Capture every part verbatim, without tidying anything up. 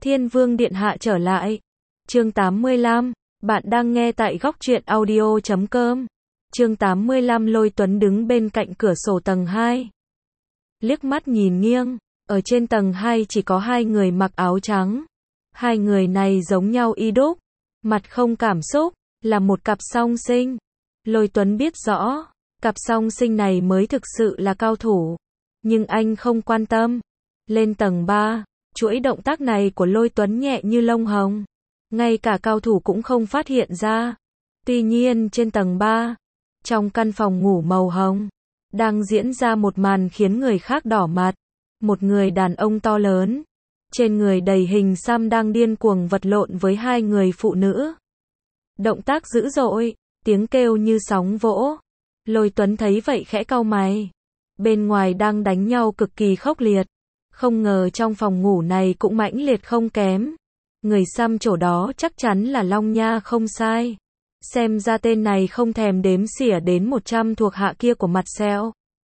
Thiên Vương Điện Hạ trở lại. Chương tám mươi lăm, bạn đang nghe tại góc truyện audio chấm com. Chương tám mươi lăm Lôi Tuấn đứng bên cạnh cửa sổ tầng hai. Liếc mắt nhìn nghiêng, ở trên tầng hai chỉ có hai người mặc áo trắng. Hai người này giống nhau y đúc, mặt không cảm xúc, là một cặp song sinh. Lôi Tuấn biết rõ, cặp song sinh này mới thực sự là cao thủ. Nhưng anh không quan tâm. Lên tầng ba, chuỗi động tác này của Lôi Tuấn nhẹ như lông hồng. Ngay cả cao thủ cũng không phát hiện ra. Tuy nhiên trên tầng ba, trong căn phòng ngủ màu hồng, đang diễn ra một màn khiến người khác đỏ mặt. Một người đàn ông to lớn, trên người đầy hình xăm đang điên cuồng vật lộn với hai người phụ nữ. Động tác dữ dội, tiếng kêu như sóng vỗ. Lôi Tuấn thấy vậy khẽ cau mày. Bên ngoài đang đánh nhau cực kỳ khốc liệt. Không ngờ trong phòng ngủ này cũng mãnh liệt không kém. Người xăm chỗ đó chắc chắn là Long Nha không sai. Xem ra tên này không thèm đếm xỉa đến một trăm thuộc hạ kia của Marcel.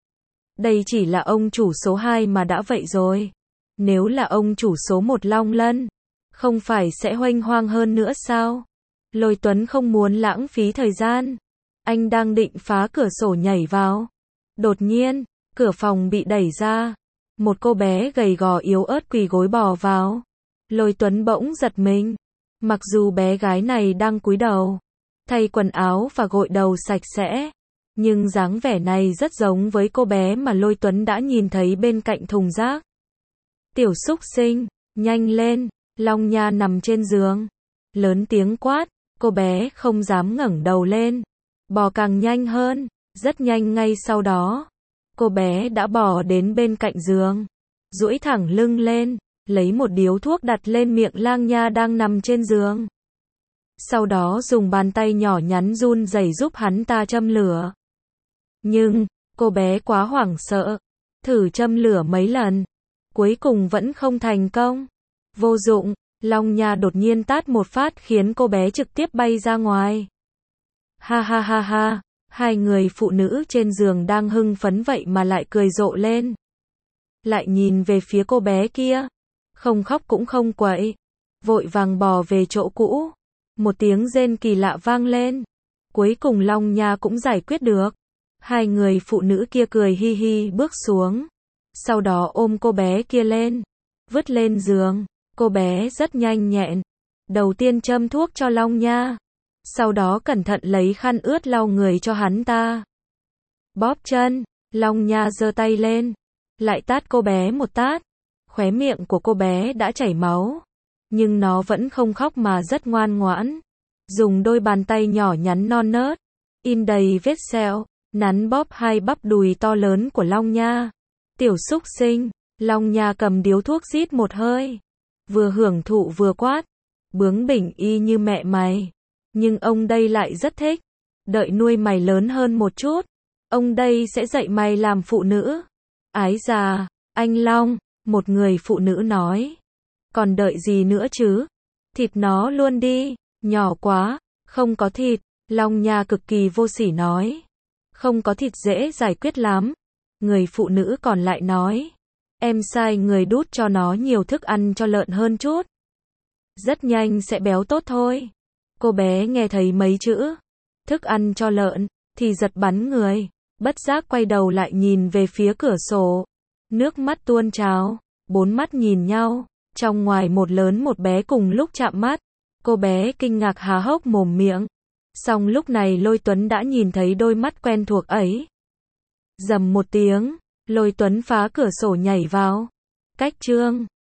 Đây chỉ là ông chủ số hai mà đã vậy rồi. Nếu là ông chủ số một Long Lân, không phải sẽ huênh hoang hơn nữa sao? Lôi Tuấn không muốn lãng phí thời gian. Anh đang định phá cửa sổ nhảy vào. Đột nhiên, cửa phòng bị đẩy ra. Một cô bé gầy gò yếu ớt quỳ gối bò vào. Lôi Tuấn bỗng giật mình. Mặc dù bé gái này đang cúi đầu, thay quần áo và gội đầu sạch sẽ, nhưng dáng vẻ này rất giống với cô bé mà Lôi Tuấn đã nhìn thấy bên cạnh thùng rác. Tiểu xúc sinh, nhanh lên, Long Nha nằm trên giường. Lớn tiếng quát, cô bé không dám ngẩng đầu lên. Bò càng nhanh hơn, rất nhanh ngay sau đó. Cô bé đã bò đến bên cạnh giường, duỗi thẳng lưng lên, lấy một điếu thuốc đặt lên miệng Lang Nha đang nằm trên giường. Sau đó dùng bàn tay nhỏ nhắn run rẩy giúp hắn ta châm lửa. Nhưng, cô bé quá hoảng sợ, thử châm lửa mấy lần, cuối cùng vẫn không thành công. Vô dụng, Long Nha đột nhiên tát một phát khiến cô bé trực tiếp bay ra ngoài. Ha ha ha ha, hai người phụ nữ trên giường đang hưng phấn vậy mà lại cười rộ lên. Lại nhìn về phía cô bé kia, không khóc cũng không quậy, vội vàng bò về chỗ cũ. Một tiếng rên kỳ lạ vang lên. Cuối cùng Long Nha cũng giải quyết được. Hai người phụ nữ kia cười hi hi bước xuống. Sau đó ôm cô bé kia lên, vứt lên giường. Cô bé rất nhanh nhẹn. Đầu tiên châm thuốc cho Long Nha. Sau đó cẩn thận lấy khăn ướt lau người cho hắn ta. Bóp chân, Long Nha giơ tay lên, lại tát cô bé một tát. Khóe miệng của cô bé đã chảy máu, nhưng nó vẫn không khóc mà rất ngoan ngoãn. Dùng đôi bàn tay nhỏ nhắn non nớt, in đầy vết sẹo, nắn bóp hai bắp đùi to lớn của Long Nha. Tiểu xúc sinh, Long Nha cầm điếu thuốc rít một hơi, vừa hưởng thụ vừa quát, bướng bỉnh y như mẹ mày. Nhưng ông đây lại rất thích. Đợi nuôi mày lớn hơn một chút, ông đây sẽ dạy mày làm phụ nữ. Ái già, anh Long, một người phụ nữ nói. Còn đợi gì nữa chứ? Thịt nó luôn đi, nhỏ quá, không có thịt. Long Nha cực kỳ vô sỉ nói. Không có thịt dễ giải quyết lắm. Người phụ nữ còn lại nói. Em sai người đút cho nó nhiều thức ăn cho lợn hơn chút. Rất nhanh sẽ béo tốt thôi. Cô bé nghe thấy mấy chữ thức ăn cho lợn thì giật bắn người, bất giác quay đầu lại nhìn về phía cửa sổ. Nước mắt tuôn trào, bốn mắt nhìn nhau, trong ngoài một lớn một bé cùng lúc chạm mắt. Cô bé kinh ngạc há hốc mồm miệng. Song lúc này Lôi Tuấn đã nhìn thấy đôi mắt quen thuộc ấy. Rầm một tiếng, Lôi Tuấn phá cửa sổ nhảy vào. Cách chương